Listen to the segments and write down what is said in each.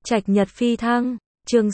Trạch Nhật phi thăng, chương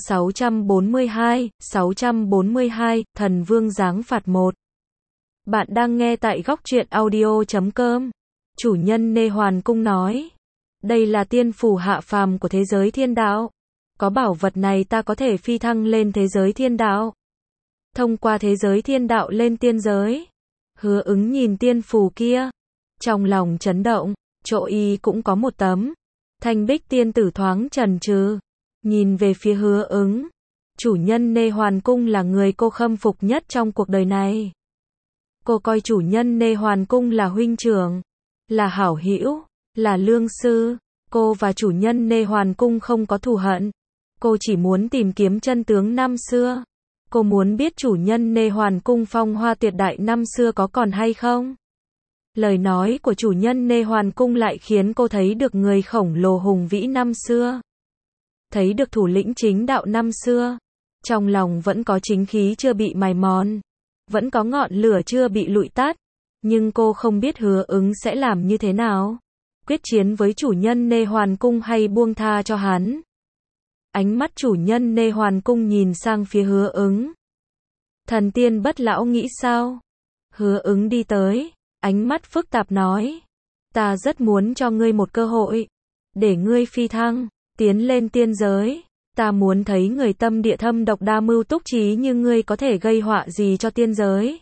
642, Thần Vương giáng phạt 1. Bạn đang nghe tại góc truyện audio.com. Chủ nhân Nê Hoàn Cung nói, đây là tiên phủ hạ phàm của thế giới thiên đạo. Có bảo vật này ta có thể phi thăng lên thế giới thiên đạo. Thông qua thế giới thiên đạo lên tiên giới. Hứa Ứng nhìn tiên phù kia. Trong lòng chấn động, chỗ y cũng có một tấm. Thanh Bích tiên tử thoáng chần chừ, nhìn về phía Hứa Ứng. Chủ nhân Nê Hoàn Cung là người cô khâm phục nhất trong cuộc đời này. Cô coi chủ nhân Nê Hoàn Cung là huynh trưởng, là hảo hữu, là lương sư. Cô và chủ nhân Nê Hoàn Cung không có thù hận. Cô chỉ muốn tìm kiếm chân tướng năm xưa. Cô muốn biết chủ nhân Nê Hoàn Cung phong hoa tuyệt đại năm xưa có còn hay không. Lời nói của chủ nhân Nê Hoàn Cung lại khiến cô thấy được người khổng lồ hùng vĩ năm xưa. Thấy được thủ lĩnh chính đạo năm xưa. Trong lòng vẫn có chính khí chưa bị mài mòn. Vẫn có ngọn lửa chưa bị lụi tắt. Nhưng cô không biết Hứa Ứng sẽ làm như thế nào. Quyết chiến với chủ nhân Nê Hoàn Cung hay buông tha cho hắn. Ánh mắt chủ nhân Nê Hoàn Cung nhìn sang phía Hứa Ứng. Thần tiên bất lão nghĩ sao? Hứa Ứng đi tới, ánh mắt phức tạp nói. Ta rất muốn cho ngươi một cơ hội. Để ngươi phi thăng, tiến lên tiên giới. Ta muốn thấy người tâm địa thâm độc đa mưu túc trí như ngươi có thể gây họa gì cho tiên giới.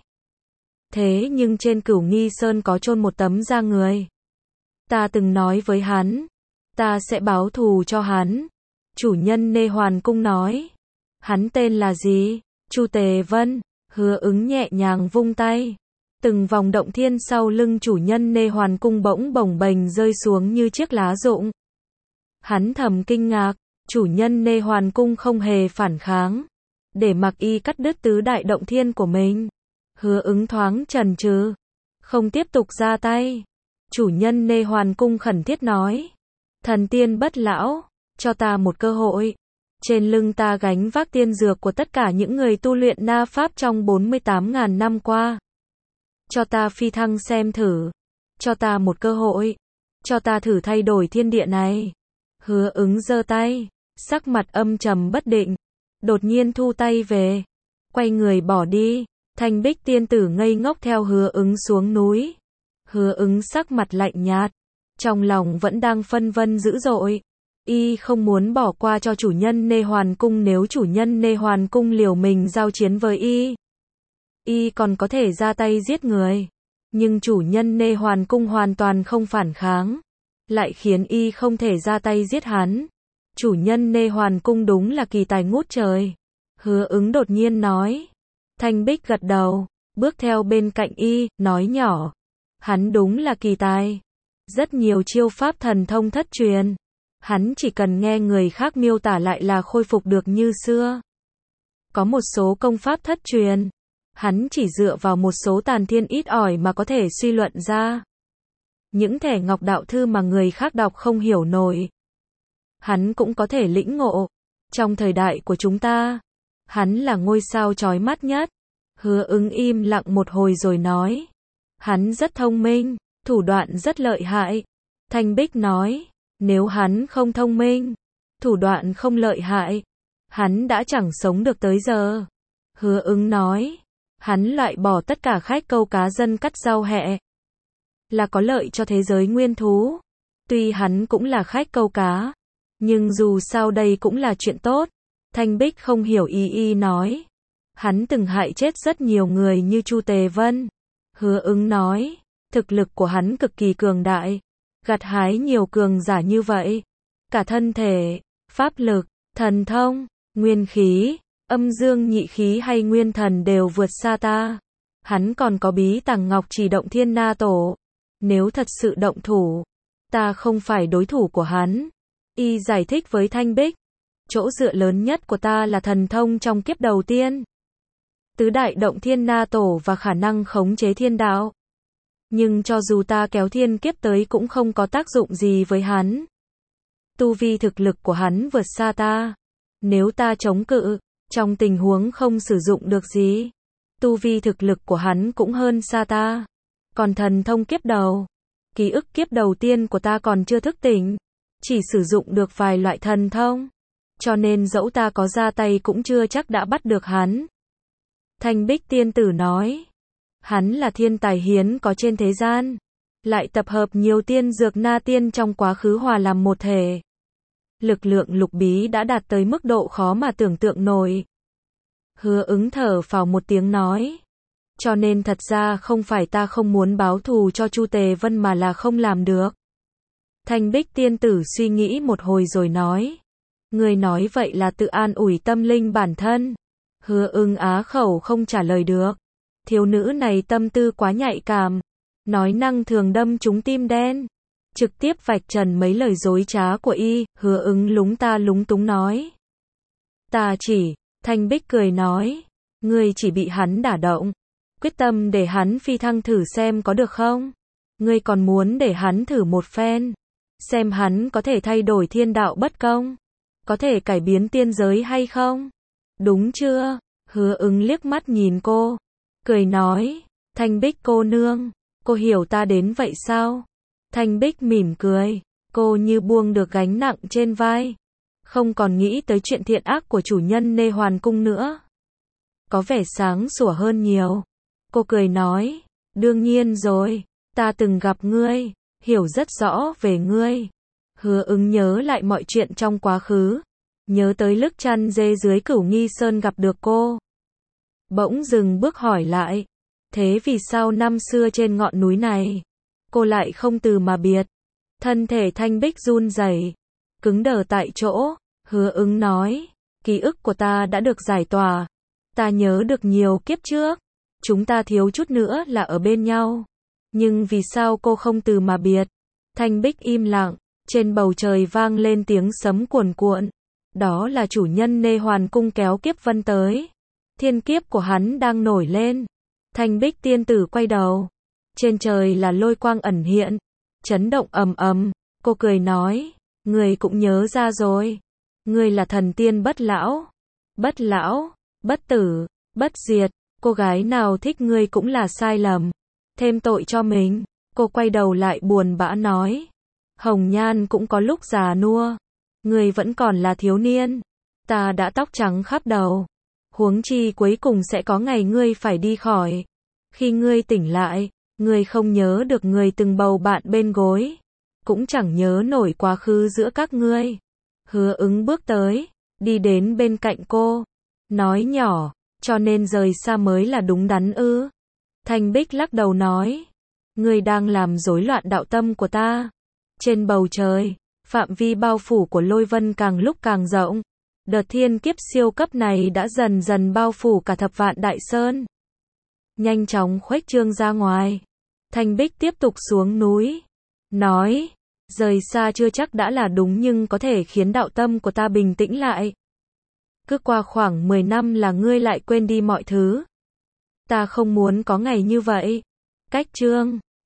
Thế nhưng trên Cửu Nghi Sơn có chôn một tấm da người. Ta từng nói với hắn, ta sẽ báo thù cho hắn. Chủ nhân Nê Hoàn Cung nói. Hắn tên là gì? Chu Tề Vân. Hứa Ứng nhẹ nhàng vung tay. Từng vòng động thiên sau lưng chủ nhân Nê Hoàn Cung bỗng bồng bềnh rơi xuống như chiếc lá rụng. Hắn thầm kinh ngạc, chủ nhân Nê Hoàn Cung không hề phản kháng. Để mặc y cắt đứt tứ đại động thiên của mình. Hứa Ứng thoáng chần chừ, không tiếp tục ra tay. Chủ nhân Nê Hoàn Cung khẩn thiết nói. Thần tiên bất lão, cho ta một cơ hội. Trên lưng ta gánh vác tiên dược của tất cả những người tu luyện na pháp trong 48.000 năm qua. Cho ta phi thăng xem thử. Cho ta một cơ hội. Cho ta thử thay đổi thiên địa này. Hứa Ứng giơ tay, sắc mặt âm trầm bất định. Đột nhiên thu tay về. Quay người bỏ đi. Thanh Bích tiên tử ngây ngốc theo Hứa Ứng xuống núi. Hứa Ứng sắc mặt lạnh nhạt. Trong lòng vẫn đang phân vân dữ dội. Y không muốn bỏ qua cho chủ nhân Nê Hoàn Cung nếu chủ nhân Nê Hoàn Cung liều mình giao chiến với Y. Y còn có thể ra tay giết người. Nhưng chủ nhân Nê Hoàn Cung hoàn toàn không phản kháng. Lại khiến Y không thể ra tay giết hắn. Chủ nhân Nê Hoàn Cung đúng là kỳ tài ngút trời. Hứa Ứng đột nhiên nói. Thanh Bích gật đầu, bước theo bên cạnh Y, nói nhỏ. Hắn đúng là kỳ tài. Rất nhiều chiêu pháp thần thông thất truyền. Hắn chỉ cần nghe người khác miêu tả lại là khôi phục được như xưa. Có một số công pháp thất truyền. Hắn chỉ dựa vào một số tàn thiên ít ỏi mà có thể suy luận ra. Những thẻ ngọc đạo thư mà người khác đọc không hiểu nổi. Hắn cũng có thể lĩnh ngộ. Trong thời đại của chúng ta, hắn là ngôi sao chói mắt nhất. Hứa Ứng im lặng một hồi rồi nói. Hắn rất thông minh, thủ đoạn rất lợi hại. Thanh Bích nói. Nếu hắn không thông minh, thủ đoạn không lợi hại, hắn đã chẳng sống được tới giờ. Hứa Ứng nói. Hắn loại bỏ tất cả khách câu cá dân cắt rau hẹ. Là có lợi cho thế giới nguyên thú. Tuy hắn cũng là khách câu cá, nhưng dù sao đây cũng là chuyện tốt. Thanh Bích không hiểu Y nói. Hắn từng hại chết rất nhiều người như Chu Tề Vân. Hứa Ứng nói. Thực lực của hắn cực kỳ cường đại. Gặt hái nhiều cường giả như vậy. Cả thân thể, pháp lực, thần thông, nguyên khí, âm dương nhị khí hay nguyên thần đều vượt xa ta. Hắn còn có bí tàng ngọc chỉ động thiên na tổ. Nếu thật sự động thủ, ta không phải đối thủ của hắn. Y giải thích với Thanh Bích. Chỗ dựa lớn nhất của ta là thần thông trong kiếp đầu tiên. Tứ đại động thiên na tổ và khả năng khống chế thiên đạo. Nhưng cho dù ta kéo thiên kiếp tới cũng không có tác dụng gì với hắn. Tu vi thực lực của hắn vượt xa ta. Nếu ta chống cự, trong tình huống không sử dụng được gì, tu vi thực lực của hắn cũng hơn xa ta. Còn thần thông kiếp đầu, ký ức kiếp đầu tiên của ta còn chưa thức tỉnh, chỉ sử dụng được vài loại thần thông. cho nên dẫu ta có ra tay cũng chưa chắc đã bắt được hắn. Thanh Bích tiên tử nói, hắn là thiên tài hiếm có trên thế gian, lại tập hợp nhiều tiên dược na tiên trong quá khứ hòa làm một thể. Lực lượng lục bí đã đạt tới mức độ khó mà tưởng tượng nổi. Hứa Ứng thở phào một tiếng nói, cho nên thật ra không phải ta không muốn báo thù cho Chu Tề Vân mà là không làm được. Thanh Bích tiên tử suy nghĩ một hồi rồi nói, người nói vậy là tự an ủi tâm linh bản thân. Hứa Ứng á khẩu không trả lời được. Thiếu nữ này tâm tư quá nhạy cảm, nói năng thường đâm trúng tim đen, trực tiếp vạch trần mấy lời dối trá của y. Hứa Ứng lúng ta lúng túng nói, ta chỉ. Thanh Bích cười nói, ngươi chỉ bị hắn đả động, quyết tâm để hắn phi thăng thử xem có được không? Ngươi còn muốn để hắn thử một phen, xem hắn có thể thay đổi thiên đạo bất công, có thể cải biến tiên giới hay không? Đúng chưa? Hứa Ứng liếc mắt nhìn cô, cười nói, Thanh Bích cô nương, cô hiểu ta đến vậy sao? Thanh Bích mỉm cười, cô như buông được gánh nặng trên vai, không còn nghĩ tới chuyện thiện ác của chủ nhân Nê Hoàn Cung nữa. Có vẻ sáng sủa hơn nhiều. Cô cười nói, đương nhiên rồi, ta từng gặp ngươi, hiểu rất rõ về ngươi. Hứa Ứng nhớ lại mọi chuyện trong quá khứ, nhớ tới lúc chăn dê dưới Cửu Nghi Sơn gặp được cô. Bỗng dừng bước hỏi lại, thế vì sao năm xưa trên ngọn núi này, cô lại không từ mà biệt? Thân thể Thanh Bích run rẩy, cứng đờ tại chỗ. Hứa Ứng nói, ký ức của ta đã được giải tỏa, ta nhớ được nhiều kiếp trước, chúng ta thiếu chút nữa là ở bên nhau, nhưng vì sao cô không từ mà biệt? Thanh Bích im lặng, trên bầu trời vang lên tiếng sấm cuồn cuộn, đó là chủ nhân Nê Hoàn Cung kéo kiếp vân tới, thiên kiếp của hắn đang nổi lên. Thanh Bích tiên tử quay đầu, trên trời là lôi quang ẩn hiện, chấn động ầm ầm. Cô cười nói, người cũng nhớ ra rồi, ngươi là thần tiên bất lão, bất tử, bất diệt. Cô gái nào thích ngươi cũng là sai lầm, thêm tội cho mình. Cô quay đầu lại buồn bã nói, hồng nhan cũng có lúc già nua, ngươi vẫn còn là thiếu niên, ta đã tóc trắng khắp đầu, huống chi cuối cùng sẽ có ngày ngươi phải đi khỏi. Khi ngươi tỉnh lại, ngươi không nhớ được người từng bầu bạn bên gối, cũng chẳng nhớ nổi quá khứ giữa các ngươi. Hứa Ứng bước tới, đi đến bên cạnh cô, nói nhỏ, cho nên rời xa mới là đúng đắn ư? Thanh Bích lắc đầu nói, ngươi đang làm rối loạn đạo tâm của ta. Trên bầu trời, phạm vi bao phủ của lôi vân càng lúc càng rộng, đợt thiên kiếp siêu cấp này đã dần dần bao phủ cả Thập Vạn Đại Sơn, nhanh chóng khuếch trương ra ngoài. Thanh Bích tiếp tục xuống núi, nói, rời xa chưa chắc đã là đúng nhưng có thể khiến đạo tâm của ta bình tĩnh lại. Cứ qua khoảng 10 năm là ngươi lại quên đi mọi thứ. Ta không muốn có ngày như vậy. Cách chương